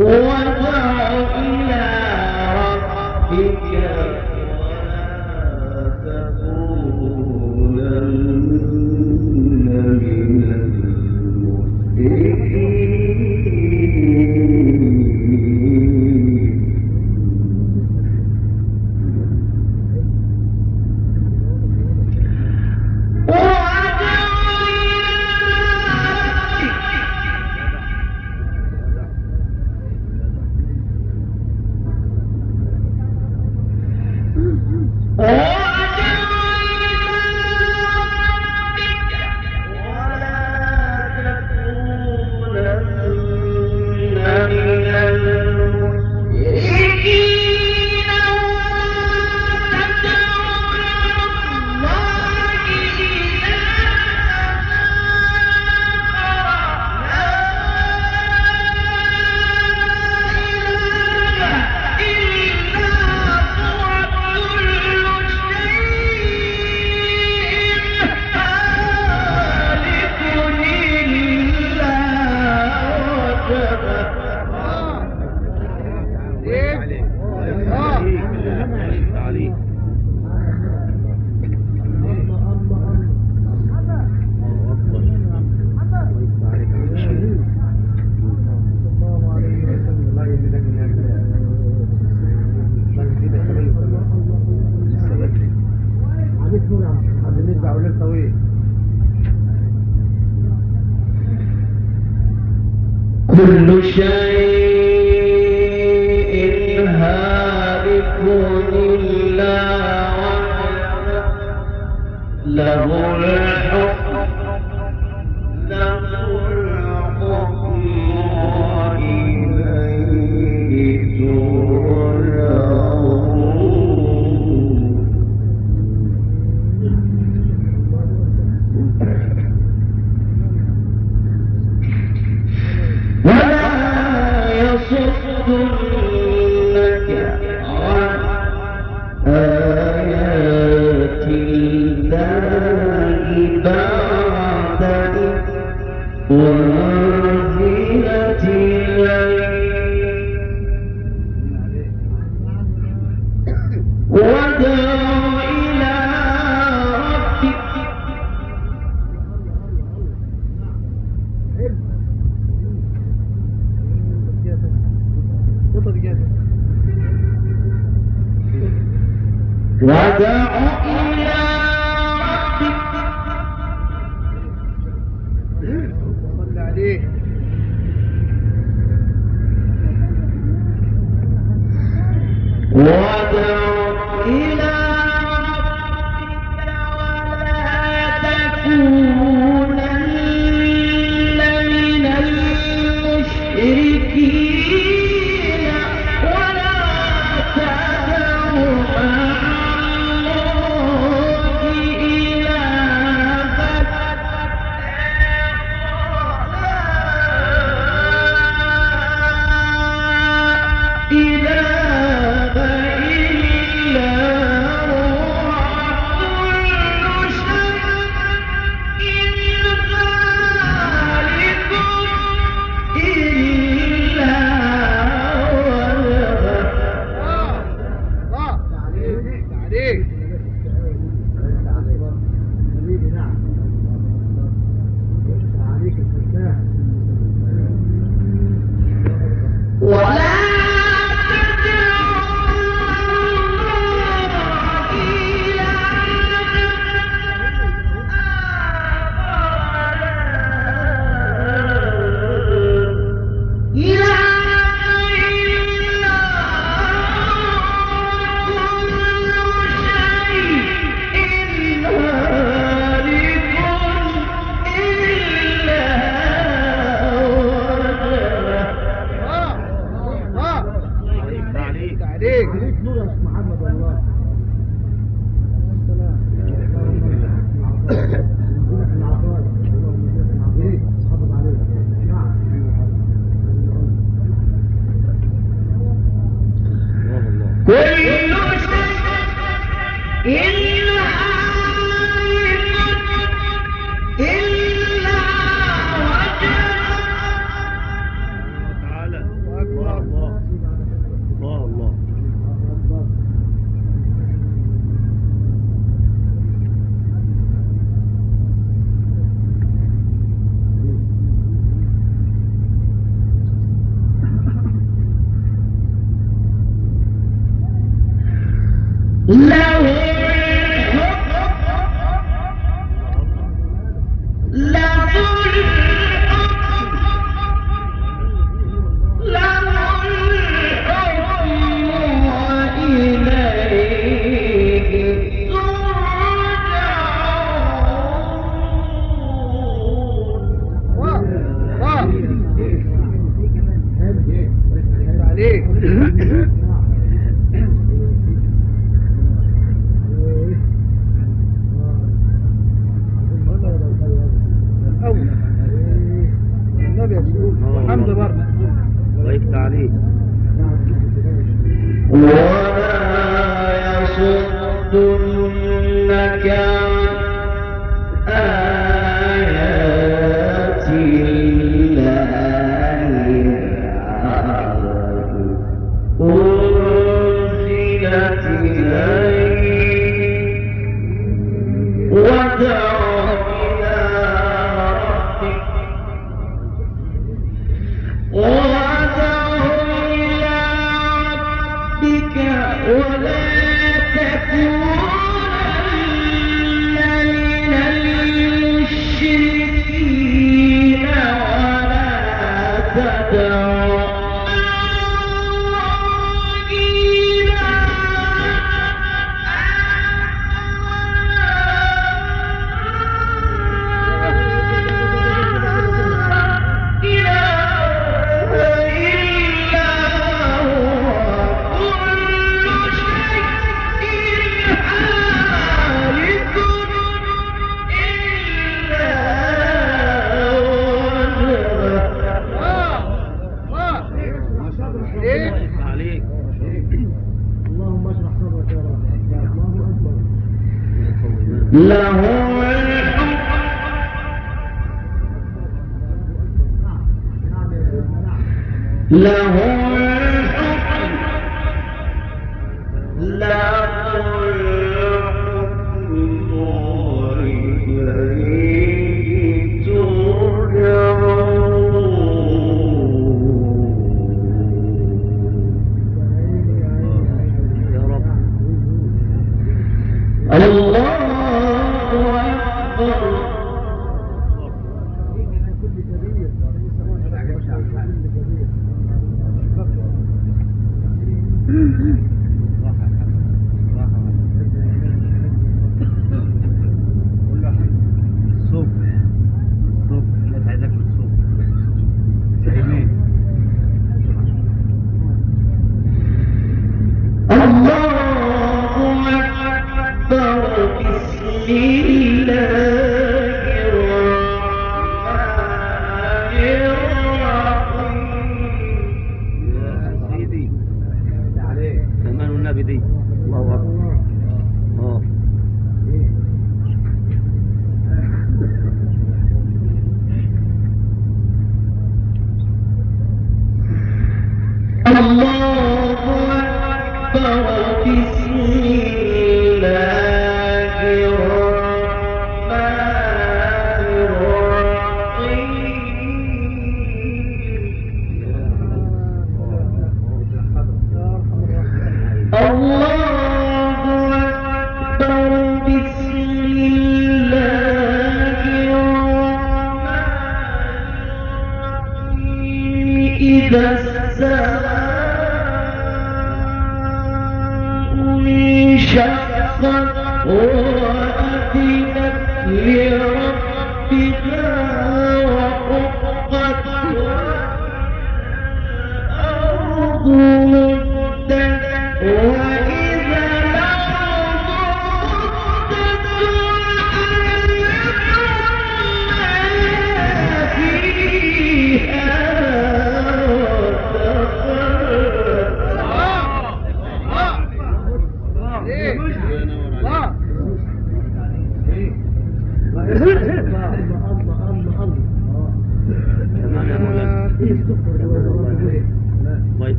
كل شيء هالك إلا وجهه له الحكم وإليه ترجعون. ولا يصدنك عن آيات الله بعد إذ أنزلت إليك ودع إلى ربك ودع إلى ربك صل عليه ودع إلى ربك ولا تكونن من المشركين ولا تدع مع الله إلها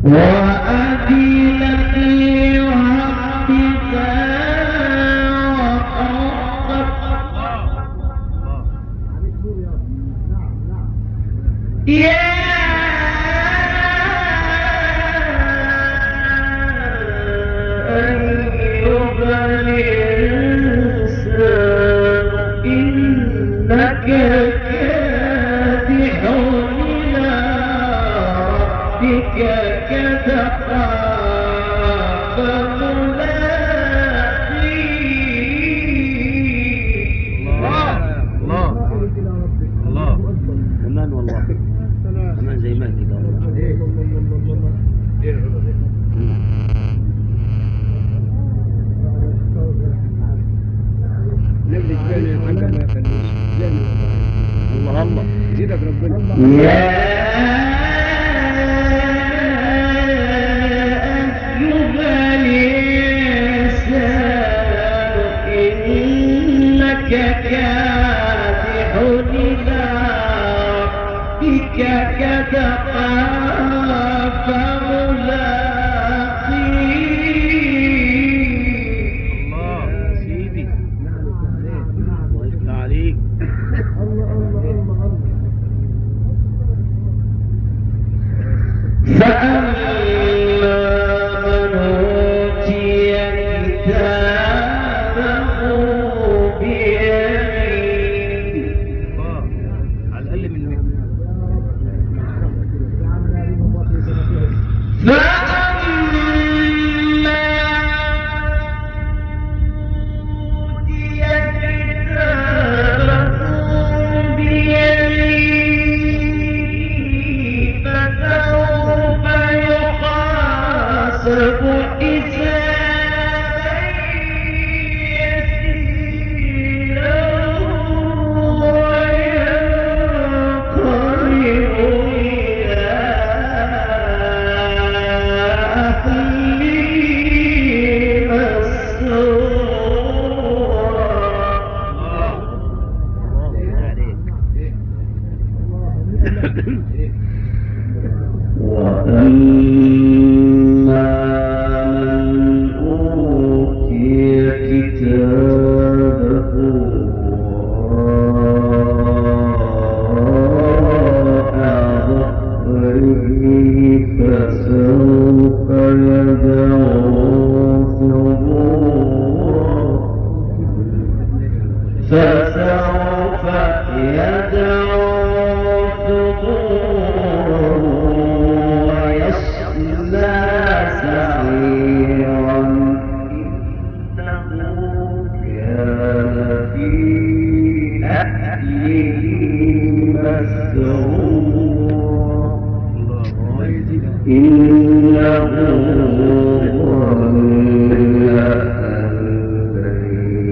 وأذنت لربها وحقت يا أيها الإنسان إنك كادح إلى ربك كدحا فملاقيه الله كمان والله كمان زي ما كده والله. نبلي تاني حاجة ما يخليش الله الله يزيدك ربنا يا أيها الإنسان إنك كادح إلى ربك كدحا فملاقيه الله سيدي الله يفتح عليك. فأما من أوتي كتابه بيمينه على الأقل من المثل. فأما أوتي كتابه بيمينه فسوف يحاسب حسابا يسيرا وينقلب إلى أهله مسرورا الله عليك. وأما من أوتي كتابه وراء ظهره فسوف يدعو ثبورا ويصلى سعيرا إنه كان في أهله مسرورا إنه ظن أن لن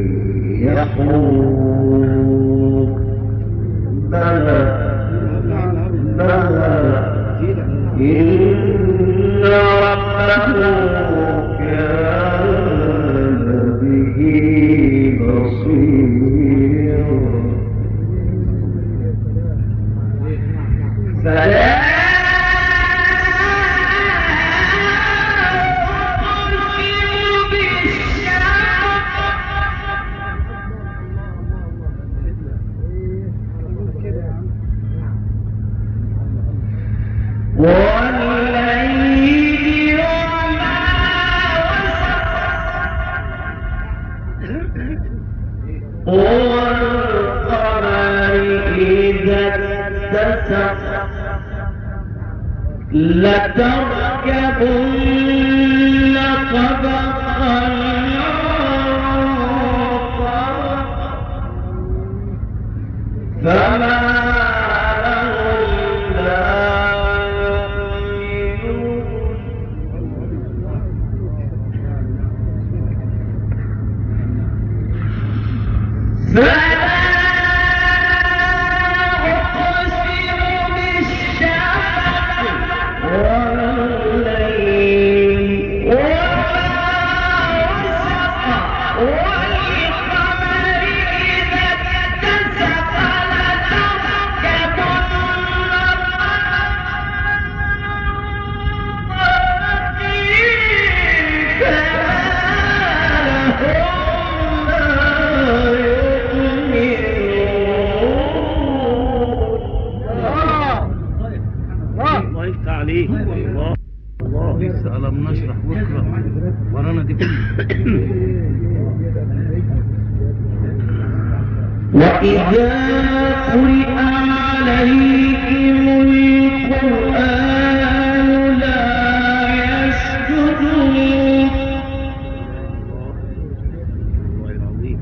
يحور بلى إن ربه كان به بصيرا فلا أقسم بالشفق والليل وما وسق والقمر إذا اتسق لتركبن طبقا عن طبق فما لهم لا يؤمنون فلا أقسم بالشفق والليل وما وسق والقمر إذا اتسق لتركبن طبقا بكرة ورانا دي وإذا قرئ عليهم القرآن لا يسجدون الله العظيم.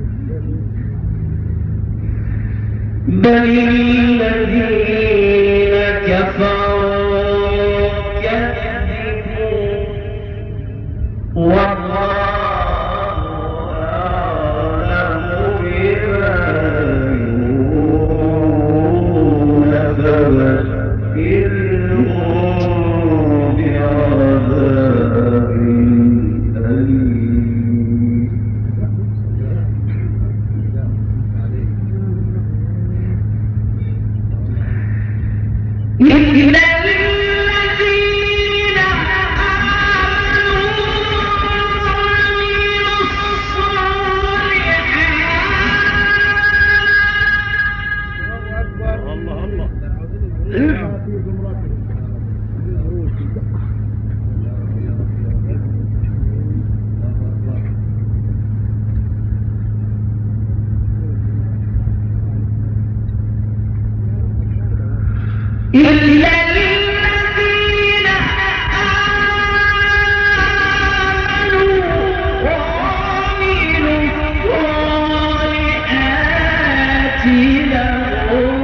بل الذين كفروا يكذبون والله أعلم بما يوعون فبشرهم بعذاب أليم. إلا الذين آمنوا وعملوا الصالحات الله الله. إلا الذين آمنوا وعملوا الصالحات لهم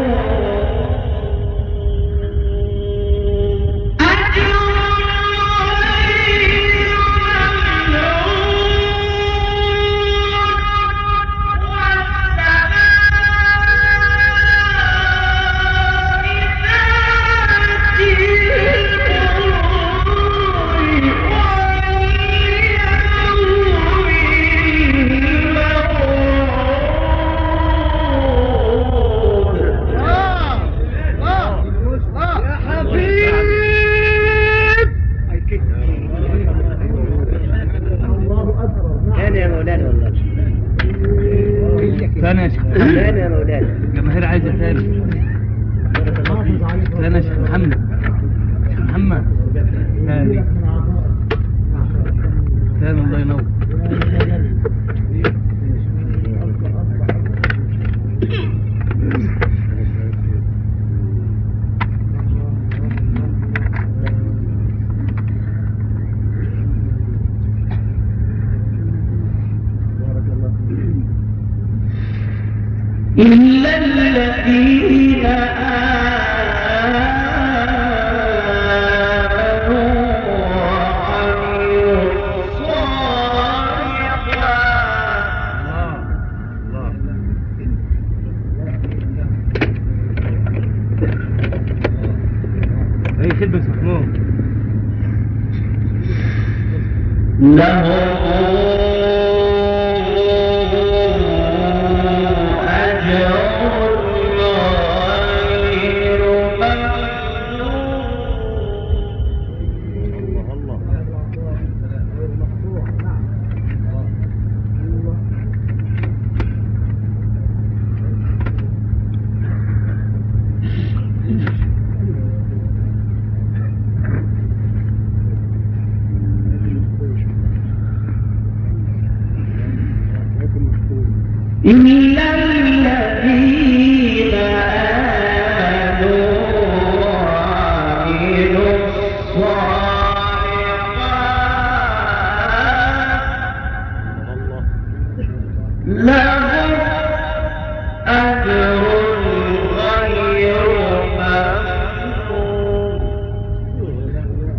أجر غير ثاني يا مولانا والله. ثاني يا شيخ ثاني يا مولانا. الجماهير عايزة ثاني. ثاني يا شيخ محمد. شيخ محمد ثاني ثاني الله ينور. إلا الذين آمنوا وعملوا الصالحات أي خدمة محمود. لهم أجر غير ممنون. الله إلا الذين آمنوا وعملوا الصالحات الله. لهم